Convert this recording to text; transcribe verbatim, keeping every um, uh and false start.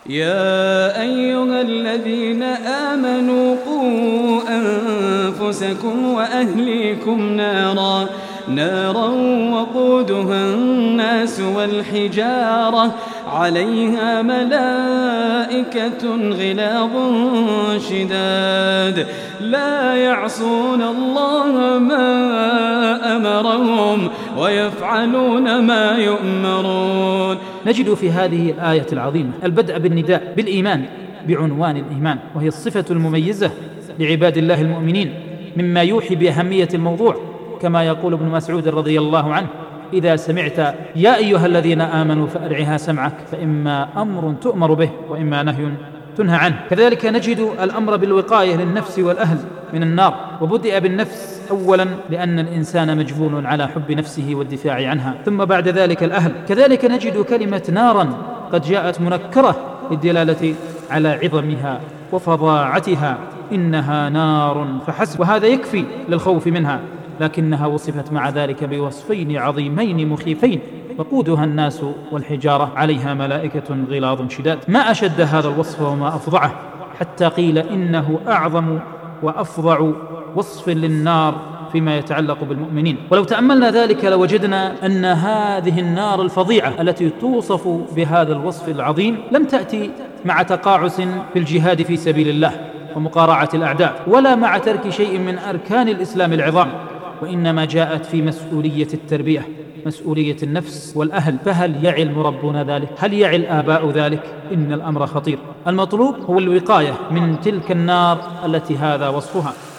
يا أيها الذين آمنوا قوا أنفسكم وأهليكم نارا نارا وقودها الناس والحجارة عليها ملائكة غلاظ شداد لا يعصون الله ما أمرهم ويفعلون ما يؤمرون. نجد في هذه الآية العظيمة البدء بالنداء بالإيمان بعنوان الإيمان، وهي الصفة المميزة لعباد الله المؤمنين، مما يوحي بأهمية الموضوع، كما يقول ابن مسعود رضي الله عنه: إذا سمعت يا أيها الذين آمنوا فأرعها سمعك، فإما أمر تؤمر به وإما نهي تنهى عنه. كذلك نجد الأمر بالوقاية للنفس والأهل من النار، وبدأ بالنفس أولا لأن الإنسان مجبول على حب نفسه والدفاع عنها، ثم بعد ذلك الأهل. كذلك نجد كلمة نارا قد جاءت منكرة للدلالة على عظمها وفظاعتها، إنها نار فحسب، وهذا يكفي للخوف منها، لكنها وصفت مع ذلك بوصفين عظيمين مخيفين: وقودها الناس والحجارة عليها ملائكة غلاظ شداد. ما أشد هذا الوصف وما أفظعه، حتى قيل إنه أعظم وأفظع وصف للنار فيما يتعلق بالمؤمنين. ولو تأملنا ذلك لوجدنا أن هذه النار الفظيعة التي توصف بهذا الوصف العظيم لم تأتي مع تقاعس في الجهاد في سبيل الله ومقارعة الأعداء، ولا مع ترك شيء من أركان الإسلام العظام، وإنما جاءت في مسؤولية التربية، مسؤولية النفس والأهل. فهل يعي المربون ذلك؟ هل يعي الآباء ذلك؟ إن الأمر خطير. المطلوب هو الوقاية من تلك النار التي هذا وصفها.